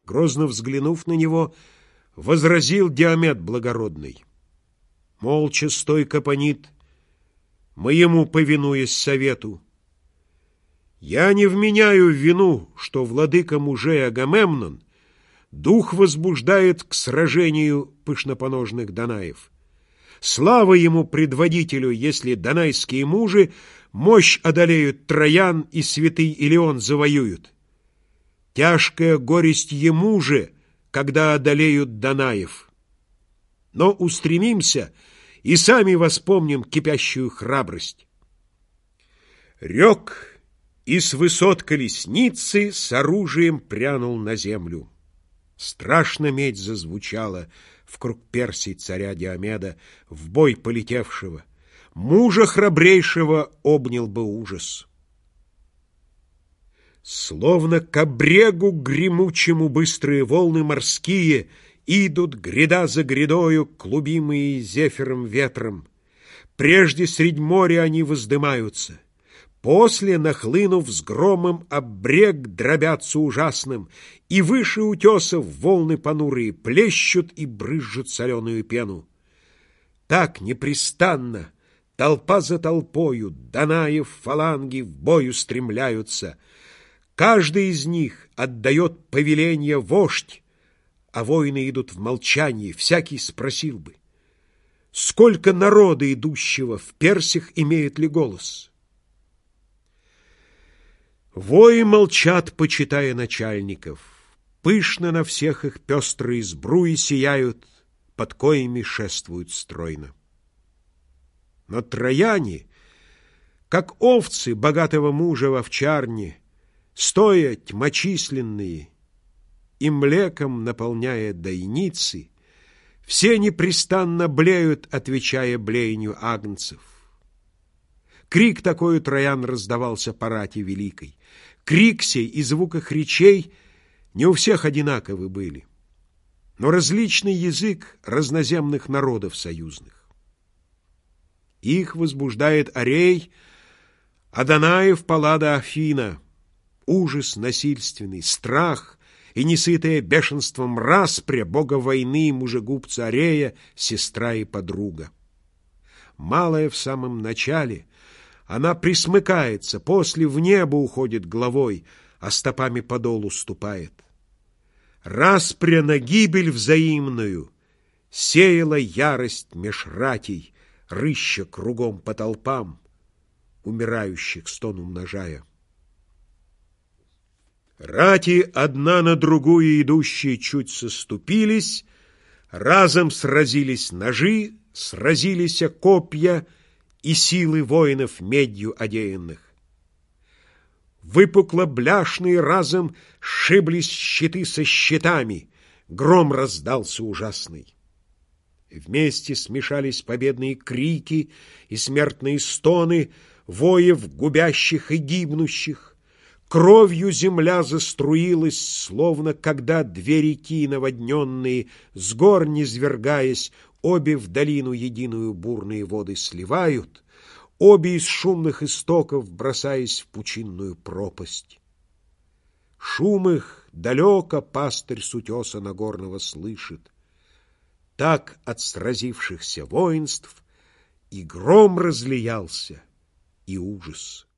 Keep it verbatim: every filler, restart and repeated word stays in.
Грозно взглянув на него, возразил Диомед благородный: молча стой, Капонид, моему повинуясь совету. Я не вменяю в вину, что владыка мужей Агамемнон дух возбуждает к сражению пышнопоножных Данаев. Слава ему, предводителю, если данайские мужи мощь одолеют Троян и святый Илион завоюют. Тяжкая горесть ему же, когда одолеют Данаев. Но устремимся и сами воспомним кипящую храбрость. Рек и с высот колесницы с оружием прянул на землю. Страшно медь зазвучала вкруг Персий царя Диомеда, в бой полетевшего. Мужа храбрейшего обнял бы ужас. Словно к брегу гремучему быстрые волны морские идут гряда за грядою, клубимые зефиром ветром. Прежде средь моря они воздымаются, после, нахлынув с громом, об брег дробятся ужасным, и выше утесов волны понурые плещут и брызжут соленую пену. Так непрестанно, толпа за толпою, Данаев фаланги в бой устремляются. Каждый из них отдает повеление вождь, а воины идут в молчании. Всякий спросил бы: сколько народа идущего в Персях имеет ли голос? Вои молчат, почитая начальников. Пышно на всех их пестрые сбруи сияют, под коями шествуют стройно. Но трояне, как овцы богатого мужа в овчарне, стоя тьмочисленные и млеком наполняя дойницы, все непрестанно блеют, отвечая блеянию агнцев. Крик такой у троян раздавался по рати великой. Крик сей и звук их речей не у всех одинаковы были, но различный язык разноземных народов союзных. Их возбуждает Арей, а Данаев Паллада Афина, ужас насильственный, страх и несытое бешенством распря бога войны, мужегубца Арея, сестра и подруга. Малая в самом начале, она присмыкается, после в небо уходит головой, а стопами подолу ступает. Распря на гибель взаимную сеяла ярость меж ратей, рыща кругом по толпам, умирающих стон умножая. Рати одна на другую идущие чуть соступились, разом сразились ножи, сразились копья и силы воинов медью одеянных. Выпукло-бляшные разом сшиблись щиты со щитами, гром раздался ужасный. Вместе смешались победные крики и смертные стоны воев, губящих и гибнущих. Кровью земля заструилась, словно когда две реки наводненные, с гор низвергаясь, обе в долину единую бурные воды сливают, обе из шумных истоков бросаясь в пучинную пропасть. Шум их далеко пастырь с утеса Нагорного слышит. Так от сразившихся воинств и гром разлиялся, и ужас.